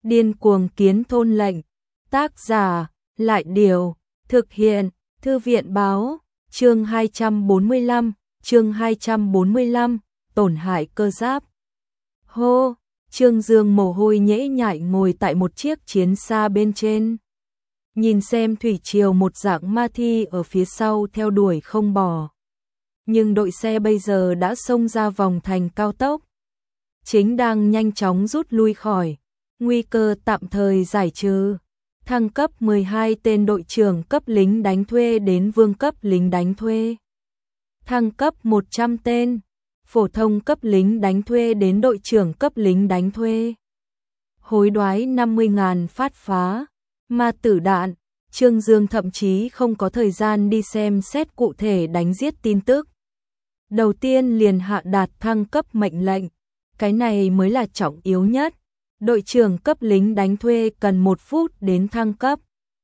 Điên cuồng kiến thôn lệnh. Tác giả, Lại Điều. Thực hiện, Thư viện báo. Chương 245, chương 245, tổn hại cơ giáp. Hô, Trương Dương mồ hôi nhễ nhại ngồi tại một chiếc chiến xa bên trên. Nhìn xem thủy triều một dạng ma thi ở phía sau theo đuổi không bỏ. Nhưng đội xe bây giờ đã xông ra vòng thành cao tốc. Chính đang nhanh chóng rút lui khỏi. Nguy cơ tạm thời giải trừ. Thăng cấp 12 tên đội trưởng cấp lính đánh thuê đến vương cấp lính đánh thuê. Thăng cấp 100 tên. Phổ thông cấp lính đánh thuê đến đội trưởng cấp lính đánh thuê. Hối đoái 50.000 phát phá. Ma tử đạn. Trương Dương thậm chí không có thời gian đi xem xét cụ thể đánh giết tin tức. Đầu tiên liền hạ đạt thăng cấp mệnh lệnh. Cái này mới là trọng yếu nhất. Đội trưởng cấp lính đánh thuê cần 1 phút đến thăng cấp.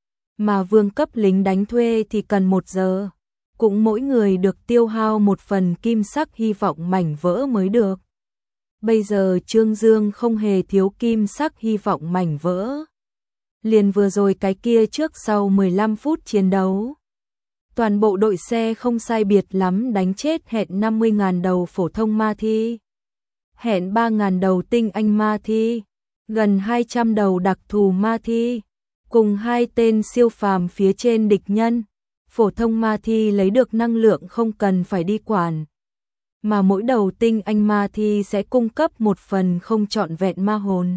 Mà vương cấp lính đánh thuê thì cần 1 giờ. Cũng mỗi người được tiêu hao 1 phần kim sắc hy vọng mảnh vỡ mới được. Bây giờ Trương Dương không hề thiếu kim sắc hy vọng mảnh vỡ. Liền vừa rồi cái kia trước sau 15 phút chiến đấu. Toàn bộ đội xe không sai biệt lắm đánh chết hẹn 50.000 đầu phổ thông ma thi. Hẹn 3.000 đầu tinh anh ma thi. Gần 200 đầu đặc thù ma thi. Cùng 2 tên siêu phàm phía trên địch nhân. Phổ thông ma thi lấy được năng lượng không cần phải đi quản. Mà mỗi đầu tinh anh ma thi sẽ cung cấp 1 phần không trọn vẹn ma hồn.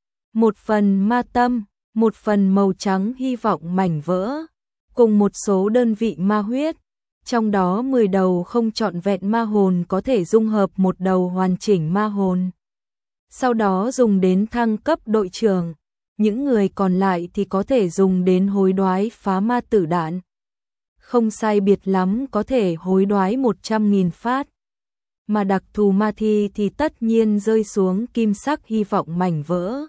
1 phần ma tâm. 1 phần màu trắng hy vọng mảnh vỡ. Cùng một số đơn vị ma huyết. Trong đó 10 đầu không trọn vẹn ma hồn có thể dung hợp 1 đầu hoàn chỉnh ma hồn. Sau đó dùng đến thăng cấp đội trưởng. Những người còn lại thì có thể dùng đến hối đoái phá ma tử đạn. Không sai biệt lắm có thể hối đoái 100.000 phát. Mà đặc thù ma thi thì tất nhiên rơi xuống kim sắc hy vọng mảnh vỡ.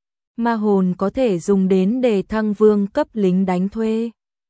Ma hồn có thể dùng đến để thăng vương cấp lính đánh thuê.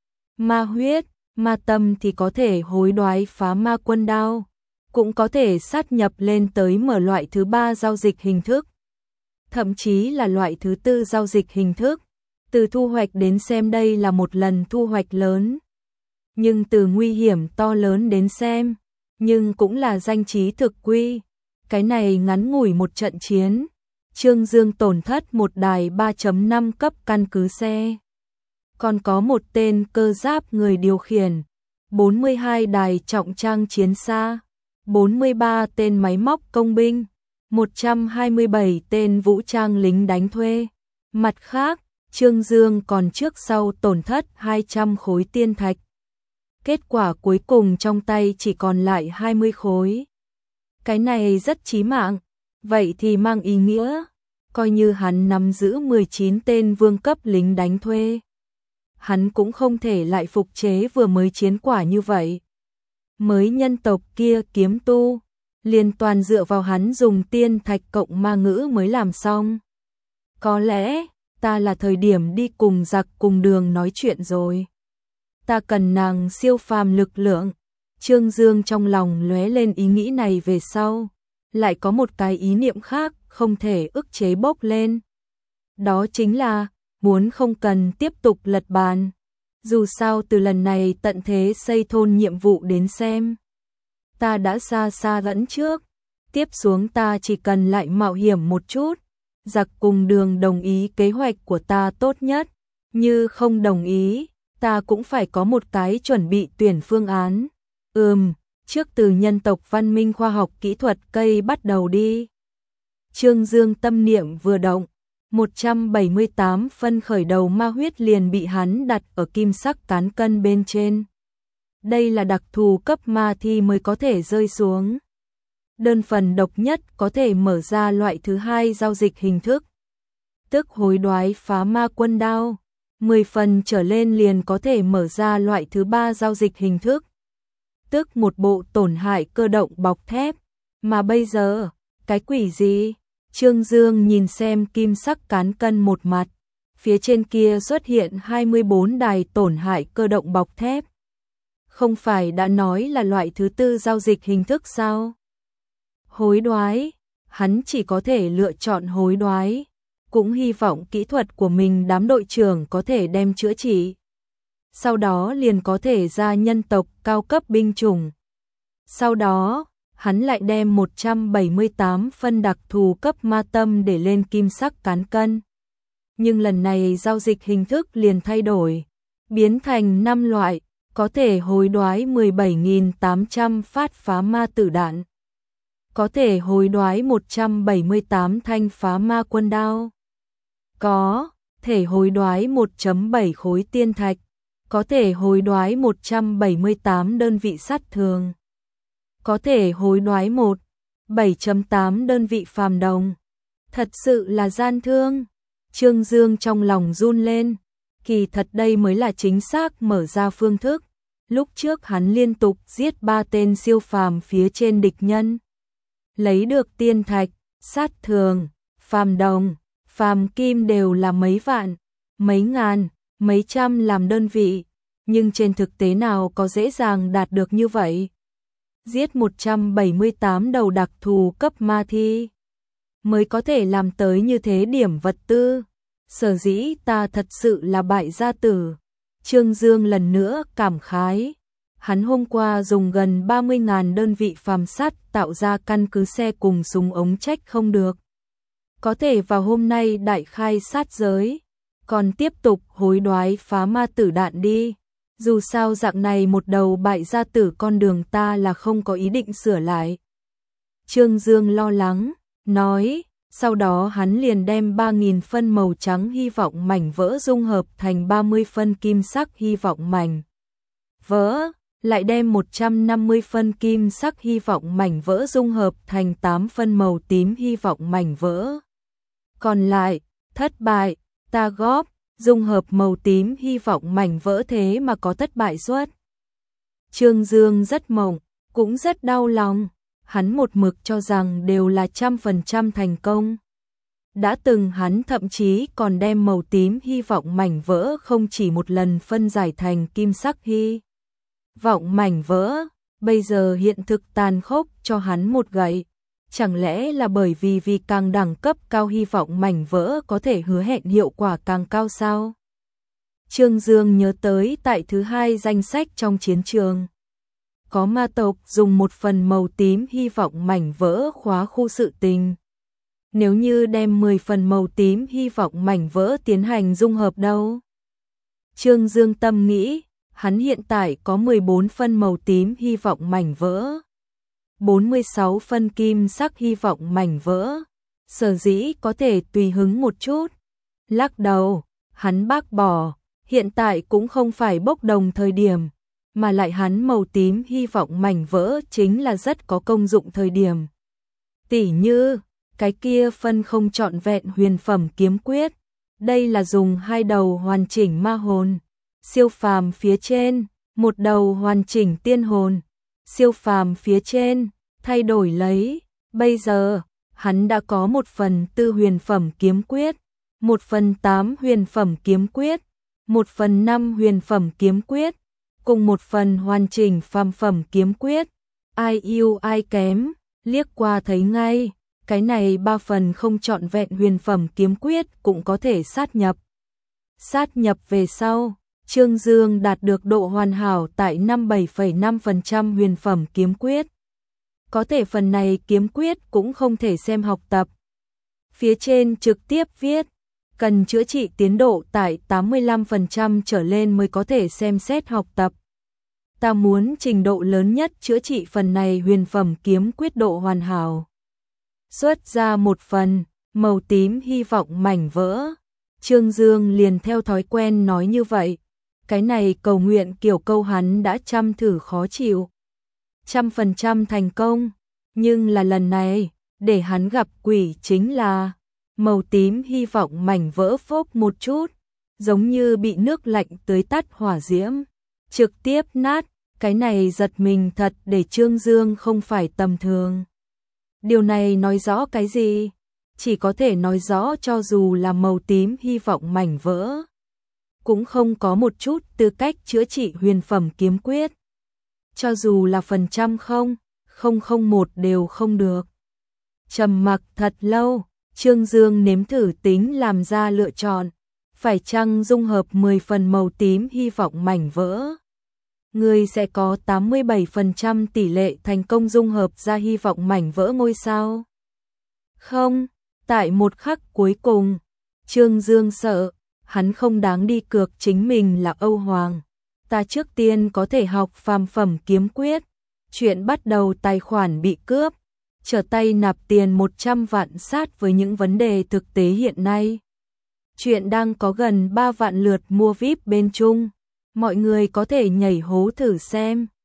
Ma huyết, ma tâm thì có thể hối đoái phá ma quân đao. Cũng có thể sát nhập lên tới mở loại thứ 3 giao dịch hình thức. Thậm chí là loại thứ 4 giao dịch hình thức. Từ thu hoạch đến xem đây là một lần thu hoạch lớn. Nhưng từ nguy hiểm to lớn đến xem. Nhưng cũng là danh trí thực quy. Cái này ngắn ngủi một trận chiến. Trương Dương tổn thất 1 đài 3.5 cấp căn cứ xe. Còn có 1 tên cơ giáp người điều khiển. 42 đài trọng trang chiến xa. 43 tên máy móc công binh. 127 tên vũ trang lính đánh thuê. Mặt khác, Trương Dương còn trước sau tổn thất 200 khối tiên thạch. Kết quả cuối cùng trong tay chỉ còn lại 20 khối. Cái này rất chí mạng. Vậy thì mang ý nghĩa, coi như hắn nắm giữ 19 tên vương cấp lính đánh thuê. Hắn cũng không thể lại phục chế vừa mới chiến quả như vậy. Mới nhân tộc kia kiếm tu, liền toàn dựa vào hắn dùng tiên thạch cộng ma ngữ mới làm xong. Có lẽ, ta là thời điểm đi cùng giặc cùng đường nói chuyện rồi. Ta cần nàng siêu phàm lực lượng. Trương Dương trong lòng lóe lên ý nghĩ này về sau. Lại có một cái ý niệm khác không thể ức chế bốc lên. Đó chính là, muốn không cần tiếp tục lật bàn. Dù sao từ lần này tận thế xây thôn nhiệm vụ đến xem. Ta đã xa xa dẫn trước. Tiếp xuống ta chỉ cần lại mạo hiểm một chút. Giặc cùng đường đồng ý kế hoạch của ta tốt nhất. Như không đồng ý, ta cũng phải có một cái chuẩn bị tuyển phương án. Trước từ nhân tộc văn minh khoa học kỹ thuật cây bắt đầu đi. Trương Dương tâm niệm vừa động, 178 phân khởi đầu ma huyết liền bị hắn đặt ở kim sắc cán cân bên trên. Đây là đặc thù cấp ma thi mới có thể rơi xuống. Đơn phần độc nhất có thể mở ra loại thứ 2 giao dịch hình thức. Tức hối đoái phá ma quân đao. 10 phần trở lên liền có thể mở ra loại thứ 3 giao dịch hình thức. Tức một bộ tổn hại cơ động bọc thép. Mà bây giờ, cái quỷ gì? Trương Dương nhìn xem kim sắc cán cân một mặt. Phía trên kia xuất hiện 24 đài tổn hại cơ động bọc thép. Không phải đã nói là loại thứ 4 giao dịch hình thức sao? Hối đoái. Hắn chỉ có thể lựa chọn hối đoái. cũng hy vọng kỹ thuật của mình đám đội trưởng có thể đem chữa trị. Sau đó liền có thể ra nhân tộc cao cấp binh chủng. Sau đó, hắn lại đem 178 phân đặc thù cấp ma tâm để lên kim sắc cán cân. Nhưng lần này giao dịch hình thức liền thay đổi, biến thành 5 loại, có thể hối đoái 17.800 phát phá ma tử đạn. Có thể hối đoái 178 thanh phá ma quân đao. Có thể hối đoái 1.7 khối tiên thạch. Có thể hối đoái 178 đơn vị sát thường. Có thể hối đoái 7.8 đơn vị phàm đồng. Thật sự là gian thương. Trương Dương trong lòng run lên. Kỳ thật đây mới là chính xác mở ra phương thức. Lúc trước hắn liên tục giết 3 tên siêu phàm phía trên địch nhân. Lấy được tiên thạch, sát thường, phàm đồng, phàm kim đều là mấy vạn, mấy ngàn, mấy trăm làm đơn vị. Nhưng trên thực tế nào có dễ dàng đạt được như vậy. Giết 178 đầu đặc thù cấp ma thi mới có thể làm tới như thế điểm vật tư. Sở dĩ ta thật sự là bại gia tử. Trương Dương lần nữa cảm khái. Hắn hôm qua dùng gần 30.000 đơn vị phàm sắt tạo ra căn cứ xe cùng súng ống trách không được. Có thể vào hôm nay đại khai sát giới. Còn tiếp tục hối đoái phá ma tử đạn đi. Dù sao dạng này một đầu bại gia tử con đường ta là không có ý định sửa lại. Trương Dương lo lắng, nói, sau đó hắn liền đem 3.000 phân màu trắng hy vọng mảnh vỡ dung hợp thành 30 phân kim sắc hy vọng mảnh vỡ, lại đem 150 phân kim sắc hy vọng mảnh vỡ dung hợp thành 8 phân màu tím hy vọng mảnh vỡ. Còn lại, thất bại, ta góp, dung hợp màu tím hy vọng mảnh vỡ thế mà có thất bại suất. Trương Dương rất mộng, cũng rất đau lòng, hắn một mực cho rằng đều là 100% thành công. Đã từng hắn thậm chí còn đem màu tím hy vọng mảnh vỡ không chỉ một lần phân giải thành kim sắc hy vọng mảnh vỡ, bây giờ hiện thực tàn khốc cho hắn một gậy. Chẳng lẽ là bởi vì càng đẳng cấp cao hy vọng mảnh vỡ có thể hứa hẹn hiệu quả càng cao sao? Trương Dương nhớ tới tại thứ 2 danh sách trong chiến trường. Có ma tộc dùng một phần màu tím hy vọng mảnh vỡ khóa khu sự tình. Nếu như đem 10 phần màu tím hy vọng mảnh vỡ tiến hành dung hợp đâu? Trương Dương tâm nghĩ, hắn hiện tại có 14 phân màu tím hy vọng mảnh vỡ. 46 phân kim sắc hy vọng mảnh vỡ, sở dĩ có thể tùy hứng một chút. Lắc đầu, hắn bác bỏ, hiện tại cũng không phải bốc đồng thời điểm, mà lại hắn màu tím hy vọng mảnh vỡ chính là rất có công dụng thời điểm. Tỉ như, cái kia phân không trọn vẹn huyền phẩm kiếm quyết, đây là dùng 2 đầu hoàn chỉnh ma hồn, siêu phàm phía trên, một đầu hoàn chỉnh tiên hồn. Siêu phàm phía trên, thay đổi lấy, bây giờ, hắn đã có 1/4 huyền phẩm kiếm quyết, 1/8 huyền phẩm kiếm quyết, 1/5 huyền phẩm kiếm quyết, cùng 1 phần hoàn chỉnh phàm phẩm kiếm quyết. Ai ưu ai kém, liếc qua thấy ngay, cái này 3 phần không trọn vẹn huyền phẩm kiếm quyết cũng có thể sát nhập. Sát nhập về sau, Trương Dương đạt được độ hoàn hảo tại 57,5% huyền phẩm kiếm quyết. Có thể phần này kiếm quyết cũng không thể xem học tập. Phía trên trực tiếp viết, cần chữa trị tiến độ tại 85% trở lên mới có thể xem xét học tập. Ta muốn trình độ lớn nhất chữa trị phần này huyền phẩm kiếm quyết độ hoàn hảo. Xuất ra 1 phần, màu tím hy vọng mảnh vỡ. Trương Dương liền theo thói quen nói như vậy. Cái này cầu nguyện kiểu câu hắn đã chăm thử khó chịu. 100% thành công, nhưng là lần này, để hắn gặp quỷ chính là màu tím hy vọng mảnh vỡ phốc một chút, giống như bị nước lạnh tưới tắt hỏa diễm, trực tiếp nát, cái này giật mình thật để Trương Dương không phải tầm thường. Điều này nói rõ cái gì? Chỉ có thể nói rõ cho dù là màu tím hy vọng mảnh vỡ, cũng không có một chút tư cách chữa trị huyền phẩm kiếm quyết. Cho dù là 0,001 đều không được. Trầm mặc thật lâu, Trương Dương nếm thử tính làm ra lựa chọn, phải chăng dung hợp 10 phần màu tím hy vọng mảnh vỡ. Người sẽ có 87% tỷ lệ thành công dung hợp ra hy vọng mảnh vỡ ngôi sao. Không, tại một khắc cuối cùng, Trương Dương sợ, hắn không đáng đi cược chính mình là Âu Hoàng. Ta trước tiên có thể học phàm phẩm kiếm quyết, chuyện bắt đầu tài khoản bị cướp, trở tay nạp tiền 100 vạn sát với những vấn đề thực tế hiện nay. Chuyện đang có gần 3 vạn lượt mua VIP bên Trung, mọi người có thể nhảy hố thử xem.